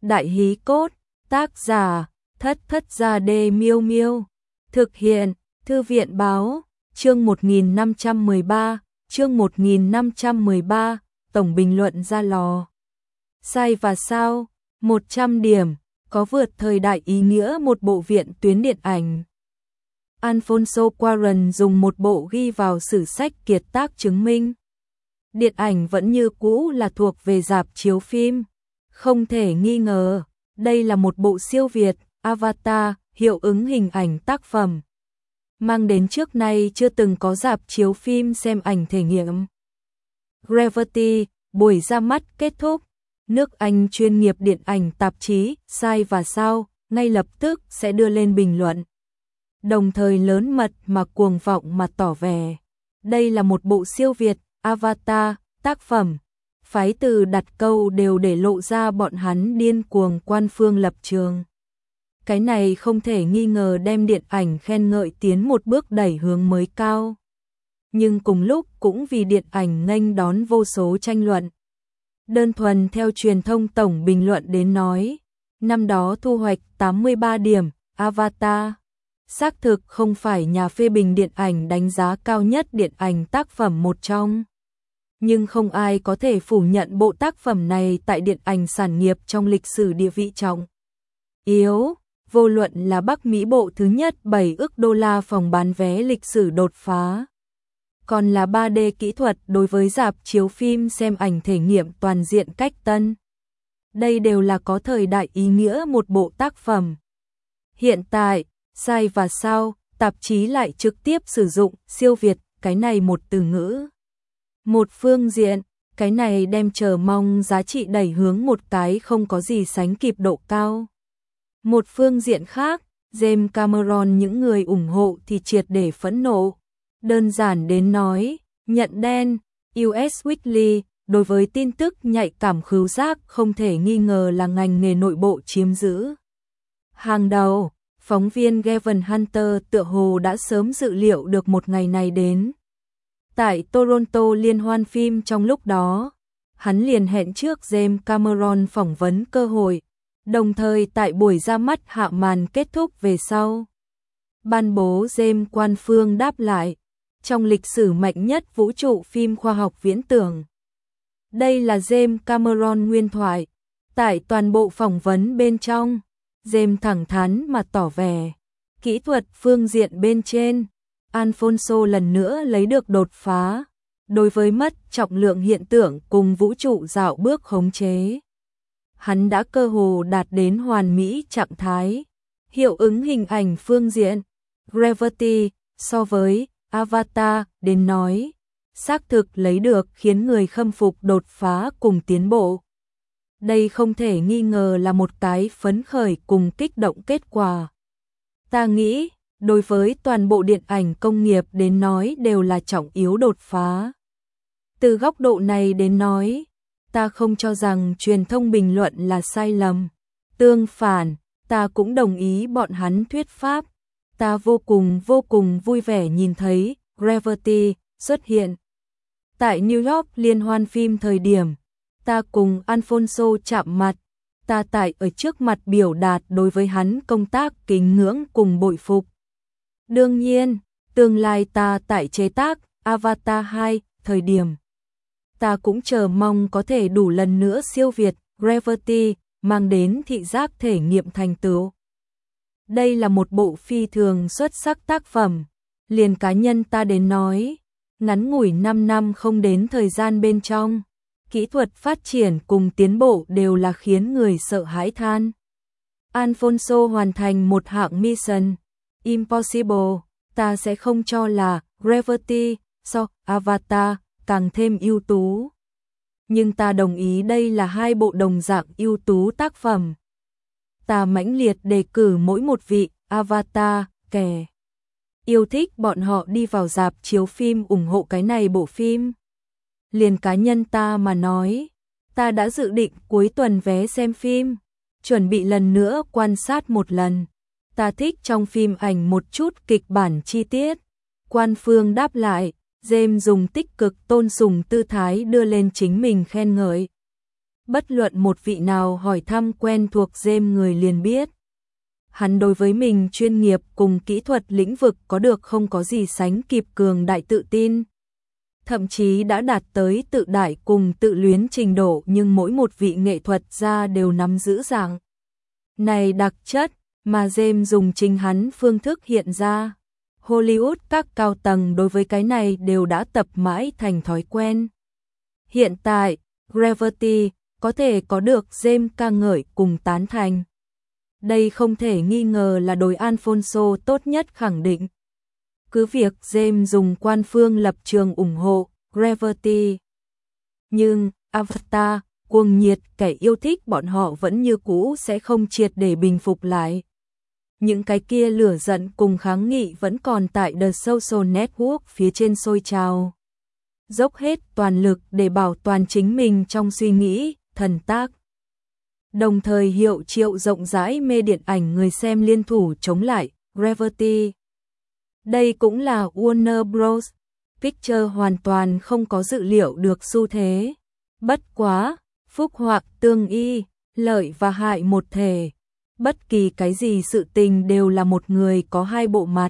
Đại hí cốt, tác giả, Thất Thất Gia Đê Miêu Miêu. Thực hiện, Thư viện Báo, chương 1513, chương 1513, tổng bình luận ra lò. Sai và sao, 100 điểm, có vượt thời đại ý nghĩa một bộ viện tuyến điện ảnh. Alfonso Cuarón dùng một bộ ghi vào sử sách kiệt tác chứng minh. Điện ảnh vẫn như cũ là thuộc về rạp chiếu phim. Không thể nghi ngờ, đây là một bộ siêu việt, Avatar, hiệu ứng hình ảnh tác phẩm. Mang đến trước nay chưa từng có rạp chiếu phim xem ảnh thể nghiệm. Gravity, buổi ra mắt kết thúc. Nước Anh chuyên nghiệp điện ảnh tạp chí, Sai và Sao, ngay lập tức sẽ đưa lên bình luận. Đồng thời lớn mật mà cuồng vọng mà tỏ vẻ. Đây là một bộ siêu việt, Avatar, tác phẩm. Phái từ đặt câu đều để lộ ra bọn hắn điên cuồng quan phương lập trường. Cái này không thể nghi ngờ đem điện ảnh khen ngợi tiến một bước đẩy hướng mới cao. Nhưng cùng lúc cũng vì điện ảnh nghênh đón vô số tranh luận. Đơn thuần theo truyền thông tổng bình luận đến nói, năm đó thu hoạch 83 điểm, Avatar. Xác thực không phải nhà phê bình điện ảnh đánh giá cao nhất điện ảnh tác phẩm một trong. Nhưng không ai có thể phủ nhận bộ tác phẩm này tại điện ảnh sản nghiệp trong lịch sử địa vị trọng yếu. Vô luận là Bắc Mỹ bộ thứ nhất 7 ức đô la phòng bán vé lịch sử đột phá. Còn là 3D kỹ thuật đối với rạp chiếu phim xem ảnh thể nghiệm toàn diện cách tân. Đây đều là có thời đại ý nghĩa một bộ tác phẩm. Hiện tại, Sai và Sao, tạp chí lại trực tiếp sử dụng siêu việt, cái này một từ ngữ. Một phương diện, cái này đem chờ mong giá trị đẩy hướng một cái không có gì sánh kịp độ cao. Một phương diện khác, James Cameron những người ủng hộ thì triệt để phẫn nộ. Đơn giản đến nói, nhận đen, US Weekly, đối với tin tức nhạy cảm khứu giác không thể nghi ngờ là ngành nghề nội bộ chiếm giữ hàng đầu. Phóng viên Gavin Hunter tựa hồ đã sớm dự liệu được một ngày này đến. Tại Toronto liên hoan phim trong lúc đó, hắn liền hẹn trước James Cameron phỏng vấn cơ hội, đồng thời tại buổi ra mắt hạ màn kết thúc về sau. Ban bố James quan phương đáp lại, trong lịch sử mạnh nhất vũ trụ phim khoa học viễn tưởng. Đây là James Cameron nguyên thoại, tại toàn bộ phỏng vấn bên trong. James thẳng thắn mà tỏ vẻ, kỹ thuật phương diện bên trên, Alfonso lần nữa lấy được đột phá, đối với mất trọng lượng hiện tượng cùng vũ trụ dạo bước khống chế. Hắn đã cơ hồ đạt đến hoàn mỹ trạng thái, hiệu ứng hình ảnh phương diện, Gravity, so với Avatar đến nói, xác thực lấy được khiến người khâm phục đột phá cùng tiến bộ. Đây không thể nghi ngờ là một cái phấn khởi cùng kích động kết quả. Ta nghĩ, đối với toàn bộ điện ảnh công nghiệp đến nói đều là trọng yếu đột phá. Từ góc độ này đến nói, ta không cho rằng truyền thông bình luận là sai lầm. Tương phản, ta cũng đồng ý bọn hắn thuyết pháp. Ta vô cùng vui vẻ nhìn thấy Gravity xuất hiện. Tại New York liên hoan phim thời điểm, ta cùng Alfonso chạm mặt, ta tại ở trước mặt biểu đạt đối với hắn công tác kính ngưỡng cùng bội phục. Đương nhiên, tương lai ta tại chế tác Avatar 2 thời điểm, ta cũng chờ mong có thể đủ lần nữa siêu việt Gravity mang đến thị giác thể nghiệm thành tựu. Đây là một bộ phi thường xuất sắc tác phẩm, liền cá nhân ta đến nói, ngắn ngủi 5 năm không đến thời gian bên trong. Kỹ thuật phát triển cùng tiến bộ đều là khiến người sợ hãi than. Alfonso hoàn thành một hạng Mission Impossible, ta sẽ không cho là Gravity so Avatar càng thêm ưu tú. Nhưng ta đồng ý đây là hai bộ đồng dạng ưu tú tác phẩm. Ta mãnh liệt đề cử mỗi một vị Avatar kẻ yêu thích bọn họ đi vào rạp chiếu phim ủng hộ cái này bộ phim. Liền cá nhân ta mà nói, ta đã dự định cuối tuần vé xem phim, chuẩn bị lần nữa quan sát một lần. Ta thích trong phim ảnh một chút kịch bản chi tiết. Quan phương đáp lại, James dùng tích cực tôn sùng tư thái đưa lên chính mình khen ngợi. Bất luận một vị nào hỏi thăm quen thuộc James người liền biết. Hắn đối với mình chuyên nghiệp cùng kỹ thuật lĩnh vực có được không có gì sánh kịp cường đại tự tin. Thậm chí đã đạt tới tự đại cùng tự luyến trình độ, nhưng mỗi một vị nghệ thuật gia đều nắm giữ dạng này đặc chất mà James dùng chính hắn phương thức hiện ra. Hollywood các cao tầng đối với cái này đều đã tập mãi thành thói quen. Hiện tại, Gravity có thể có được James ca ngợi cùng tán thành. Đây không thể nghi ngờ là đối Alfonso tốt nhất khẳng định. Cứ việc James dùng quan phương lập trường ủng hộ Gravity, nhưng Avatar, cuồng nhiệt kẻ yêu thích bọn họ vẫn như cũ sẽ không triệt để bình phục lại. Những cái kia lửa giận cùng kháng nghị vẫn còn tại The Social Network phía trên sôi trào. Dốc hết toàn lực để bảo toàn chính mình trong suy nghĩ, thần tác. Đồng thời hiệu triệu rộng rãi mê điện ảnh người xem liên thủ chống lại Gravity. Đây cũng là Warner Bros. Pictures hoàn toàn không có dự liệu được xu thế. Bất quá, phúc hoặc tương y, lợi và hại một thể. Bất kỳ cái gì sự tình đều là một người có hai bộ mặt.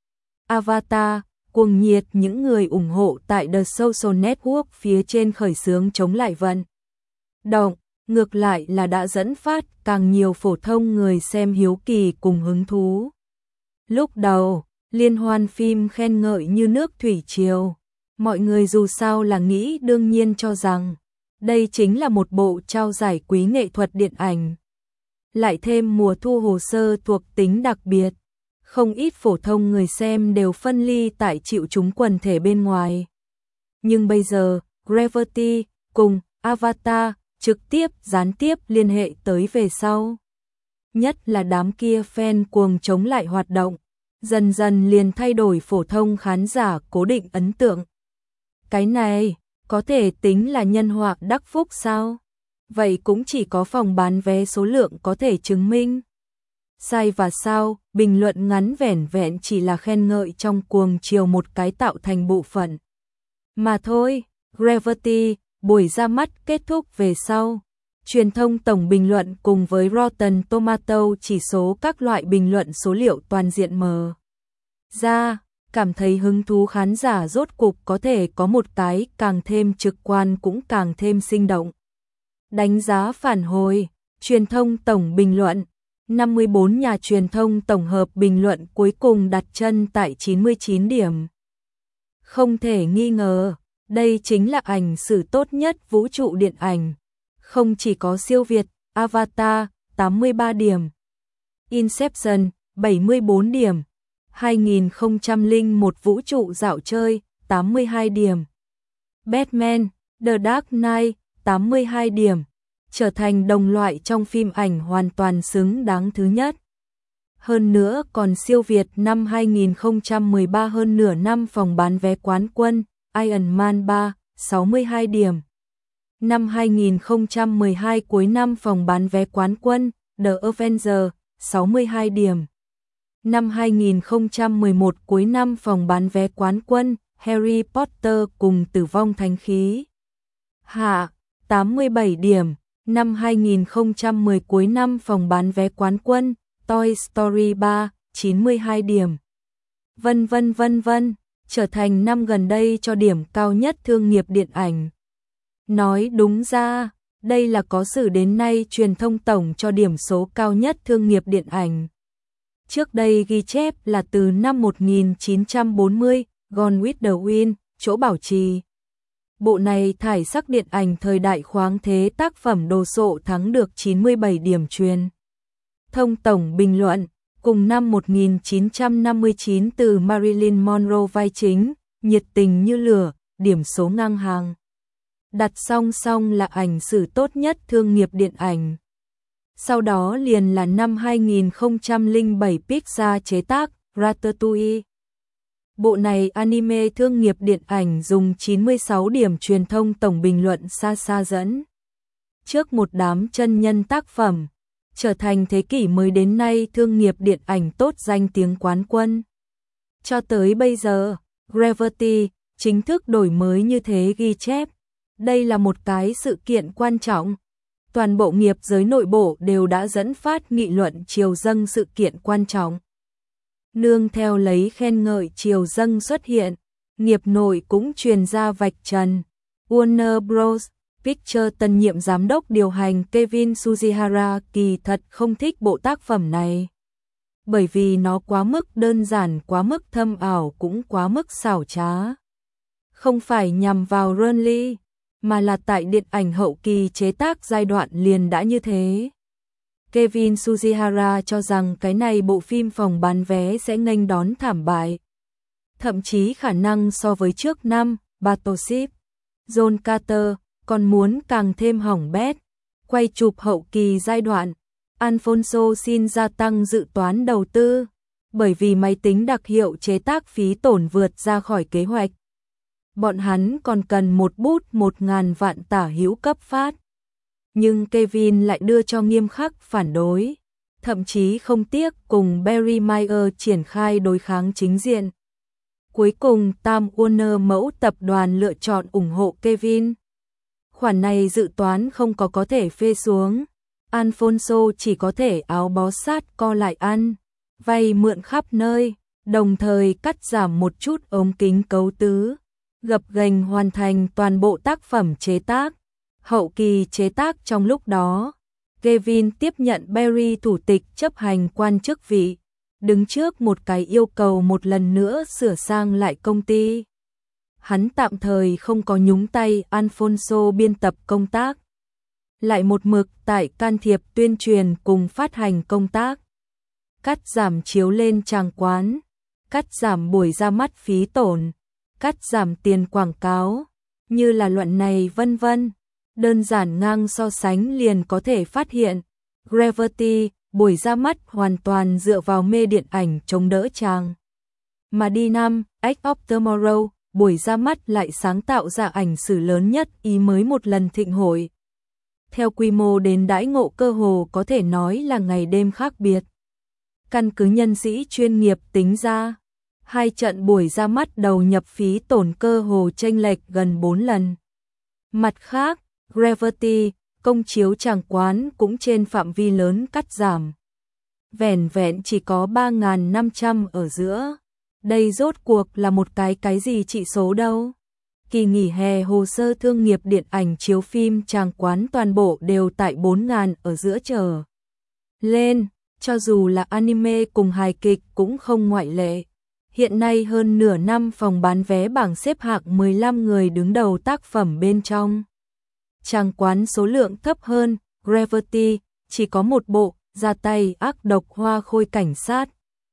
Avatar, cuồng nhiệt những người ủng hộ tại The Social Network phía trên khởi xướng chống lại vận động, ngược lại là đã dẫn phát càng nhiều phổ thông người xem hiếu kỳ cùng hứng thú. Lúc đầu, liên hoan phim khen ngợi như nước thủy triều, mọi người dù sao là nghĩ đương nhiên cho rằng đây chính là một bộ trao giải quý nghệ thuật điện ảnh. Lại thêm mùa thu hồ sơ thuộc tính đặc biệt, không ít phổ thông người xem đều phân ly tại chịu chúng quần thể bên ngoài. Nhưng bây giờ, Gravity cùng Avatar trực tiếp gián tiếp liên hệ tới về sau. Nhất là đám kia fan cuồng chống lại hoạt động, dần dần liền thay đổi phổ thông khán giả cố định ấn tượng. Cái này, có thể tính là nhân họa đắc phúc sao? Vậy cũng chỉ có phòng bán vé số lượng có thể chứng minh. Sai và sao, bình luận ngắn vẻn vẹn chỉ là khen ngợi trong cuồng chiều một cái tạo thành bộ phận. Mà thôi, Gravity, buổi ra mắt kết thúc về sau. Truyền thông tổng bình luận cùng với Rotten Tomatoes chỉ số các loại bình luận số liệu toàn diện mở ra, cảm thấy hứng thú khán giả rốt cục có thể có một cái càng thêm trực quan cũng càng thêm sinh động. Đánh giá phản hồi, truyền thông tổng bình luận, 54 nhà truyền thông tổng hợp bình luận cuối cùng đặt chân tại 99 điểm. Không thể nghi ngờ, đây chính là ảnh sử tốt nhất vũ trụ điện ảnh. Không chỉ có siêu việt, Avatar, 83 điểm, Inception, 74 điểm, 2001 vũ trụ dạo chơi, 82 điểm, Batman, The Dark Knight, 82 điểm, trở thành đồng loại trong phim ảnh hoàn toàn xứng đáng thứ nhất. Hơn nữa còn siêu việt năm 2013 hơn nửa năm phòng bán vé quán quân, Iron Man 3, 62 điểm. Năm 2012 cuối năm phòng bán vé quán quân, The Avengers, 62 điểm. Năm 2011 cuối năm phòng bán vé quán quân, Harry Potter cùng Tử vong thánh khí. Hạ, 87 điểm. Năm 2010 cuối năm phòng bán vé quán quân, Toy Story 3, 92 điểm. Vân vân vân vân, trở thành năm gần đây cho điểm cao nhất thương nghiệp điện ảnh. Nói đúng ra, đây là có sử đến nay truyền thông tổng cho điểm số cao nhất thương nghiệp điện ảnh. Trước đây ghi chép là từ năm 1940, Gone with the Wind, chỗ bảo trì. Bộ này thải sắc điện ảnh thời đại khoáng thế tác phẩm đồ sộ thắng được 97 điểm truyền thông tổng bình luận, cùng năm 1959 từ Marilyn Monroe vai chính, nhiệt tình như lửa, điểm số ngang hàng. Đặt song song là ảnh sử tốt nhất thương nghiệp điện ảnh. Sau đó liền là năm 2007 Pixar chế tác Ratatouille. Bộ này anime thương nghiệp điện ảnh dùng 96 điểm truyền thông tổng bình luận xa xa dẫn trước một đám chân nhân tác phẩm, trở thành thế kỷ mới đến nay thương nghiệp điện ảnh tốt danh tiếng quán quân. Cho tới bây giờ, Gravity chính thức đổi mới như thế ghi chép. Đây là một cái sự kiện quan trọng, toàn bộ nghiệp giới nội bộ đều đã dẫn phát nghị luận triều dâng sự kiện quan trọng. Nương theo lấy khen ngợi triều dâng xuất hiện, nghiệp nội cũng truyền ra vạch trần. Warner Bros. Pictures tân nhiệm giám đốc điều hành Kevin Sujihara kỳ thật không thích bộ tác phẩm này. Bởi vì nó quá mức đơn giản, quá mức thâm ảo, cũng quá mức xảo trá. Không phải nhằm vào Ronly, mà là tại điện ảnh hậu kỳ chế tác giai đoạn liền đã như thế. Kevin Sujihara cho rằng cái này bộ phim phòng bán vé sẽ nghênh đón thảm bại. Thậm chí khả năng so với trước năm, Battleship, John Carter, còn muốn càng thêm hỏng bét. Quay chụp hậu kỳ giai đoạn, Alfonso xin gia tăng dự toán đầu tư, bởi vì máy tính đặc hiệu chế tác phí tổn vượt ra khỏi kế hoạch. Bọn hắn còn cần một bút 1.000 vạn tả hữu cấp phát. Nhưng Kevin lại đưa cho nghiêm khắc phản đối, thậm chí không tiếc cùng Barry Meyer triển khai đối kháng chính diện. Cuối cùng Time Warner mẫu tập đoàn lựa chọn ủng hộ Kevin. Khoản này dự toán không có thể phê xuống. Alfonso chỉ có thể áo bó sát co lại ăn, vay mượn khắp nơi, đồng thời cắt giảm một chút ống kính cấu tứ, gập ghềnh hoàn thành toàn bộ tác phẩm chế tác. Hậu kỳ chế tác trong lúc đó, Kevin tiếp nhận Barry thủ tịch chấp hành quan chức vị, đứng trước một cái yêu cầu một lần nữa sửa sang lại công ty. Hắn tạm thời không có nhúng tay Alfonso biên tập công tác, lại một mực tại can thiệp tuyên truyền cùng phát hành công tác, cắt giảm chiếu lên tràng quán, cắt giảm buổi ra mắt phí tổn, cắt giảm tiền quảng cáo, như là luận này vân vân. Đơn giản ngang so sánh liền có thể phát hiện, Gravity, buổi ra mắt hoàn toàn dựa vào mê điện ảnh chống đỡ chàng. Mà D5, Edge of Tomorrow, buổi ra mắt lại sáng tạo ra ảnh sử lớn nhất Ý mới một lần thịnh hội. Theo quy mô đến đãi ngộ cơ hồ có thể nói là ngày đêm khác biệt. Căn cứ nhân sĩ chuyên nghiệp tính ra, hai trận buổi ra mắt đầu nhập phí tổn cơ hồ chênh lệch gần 4 lần. Mặt khác, Gravity, công chiếu tràng quán cũng trên phạm vi lớn cắt giảm. Vẻn vẹn chỉ có 3.500 ở giữa. Đây rốt cuộc là một cái gì trị số đâu. Kỳ nghỉ hè hồ sơ thương nghiệp điện ảnh chiếu phim tràng quán toàn bộ đều tại 4.000 ở giữa trở lên, cho dù là anime cùng hài kịch cũng không ngoại lệ. Hiện nay hơn nửa năm phòng bán vé bảng xếp hạng 15 người đứng đầu tác phẩm bên trong. Tràng quán số lượng thấp hơn, Gravity, chỉ có một bộ, ra tay ác độc Hoa Khôi Cảnh Sát.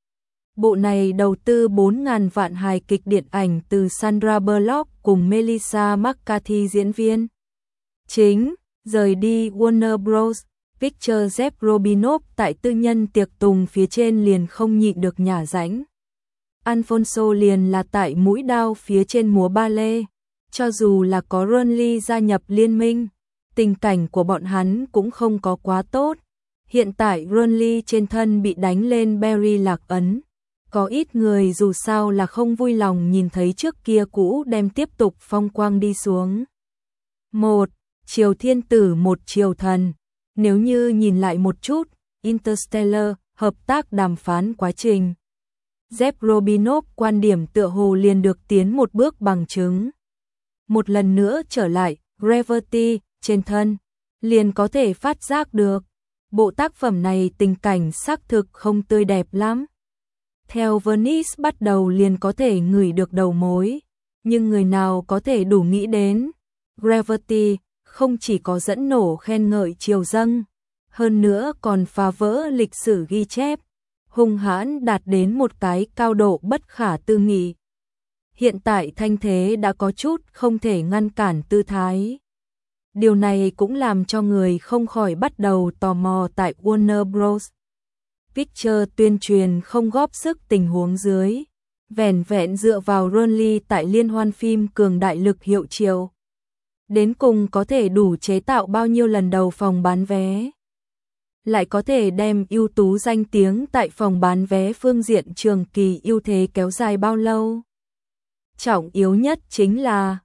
Bộ này đầu tư 4.000 vạn hài kịch điện ảnh từ Sandra Bullock cùng Melissa McCarthy diễn viên chính, rời đi Warner Bros. Pictures. Jeff Robinov tại tư nhân tiệc tùng phía trên liền không nhịn được nhả rãnh. Alfonso liền là tại mũi đao phía trên múa ba lê. Cho dù là có Ronly gia nhập liên minh, tình cảnh của bọn hắn cũng không có quá tốt. Hiện tại Ronly trên thân bị đánh lên Barry lạc ấn. Có ít người dù sao là không vui lòng nhìn thấy trước kia cũ đem tiếp tục phong quang đi xuống. Một Triều thiên tử một triều thần. Nếu như nhìn lại một chút, Interstellar, hợp tác đàm phán quá trình. Jeff Robinov quan điểm tựa hồ liền được tiến một bước bằng chứng. Một lần nữa trở lại, Gravity, trên thân, liền có thể phát giác được. Bộ tác phẩm này tình cảnh xác thực không tươi đẹp lắm. Theo Venice bắt đầu liền có thể ngửi được đầu mối, nhưng người nào có thể đủ nghĩ đến. Gravity không chỉ có dẫn nổ khen ngợi triều dâng, hơn nữa còn phá vỡ lịch sử ghi chép, hung hãn đạt đến một cái cao độ bất khả tư nghị. Hiện tại thanh thế đã có chút không thể ngăn cản tư thái. Điều này cũng làm cho người không khỏi bắt đầu tò mò tại Warner Bros. Pictures tuyên truyền không góp sức tình huống dưới, vẻn vẹn dựa vào Ronly tại liên hoan phim cường đại lực hiệu triệu. Đến cùng có thể đủ chế tạo bao nhiêu lần đầu phòng bán vé. Lại có thể đem ưu tú danh tiếng tại phòng bán vé phương diện trường kỳ ưu thế kéo dài bao lâu. Trọng yếu nhất chính là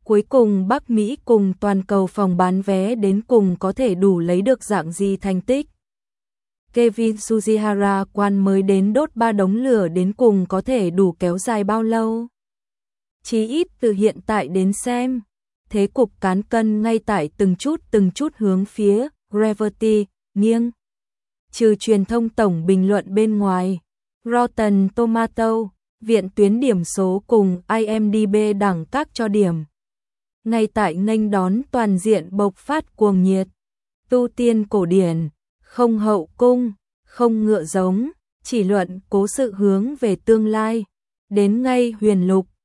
Cuối cùng Bắc Mỹ cùng toàn cầu phòng bán vé đến cùng có thể đủ lấy được dạng gì thành tích. Kevin Sujihara quan mới đến đốt 3 đống lửa đến cùng có thể đủ kéo dài bao lâu. Chí ít từ hiện tại đến xem, thế cục cán cân ngay tại từng chút hướng phía Gravity nghiêng. Trừ truyền thông tổng bình luận bên ngoài, Rotten Tomato, viện tuyến điểm số cùng IMDb đẳng các cho điểm. Ngay tại nghênh đón toàn diện bộc phát cuồng nhiệt, tu tiên cổ điển, không hậu cung, không ngựa giống, chỉ luận cố sự hướng về tương lai, đến ngay huyền lục,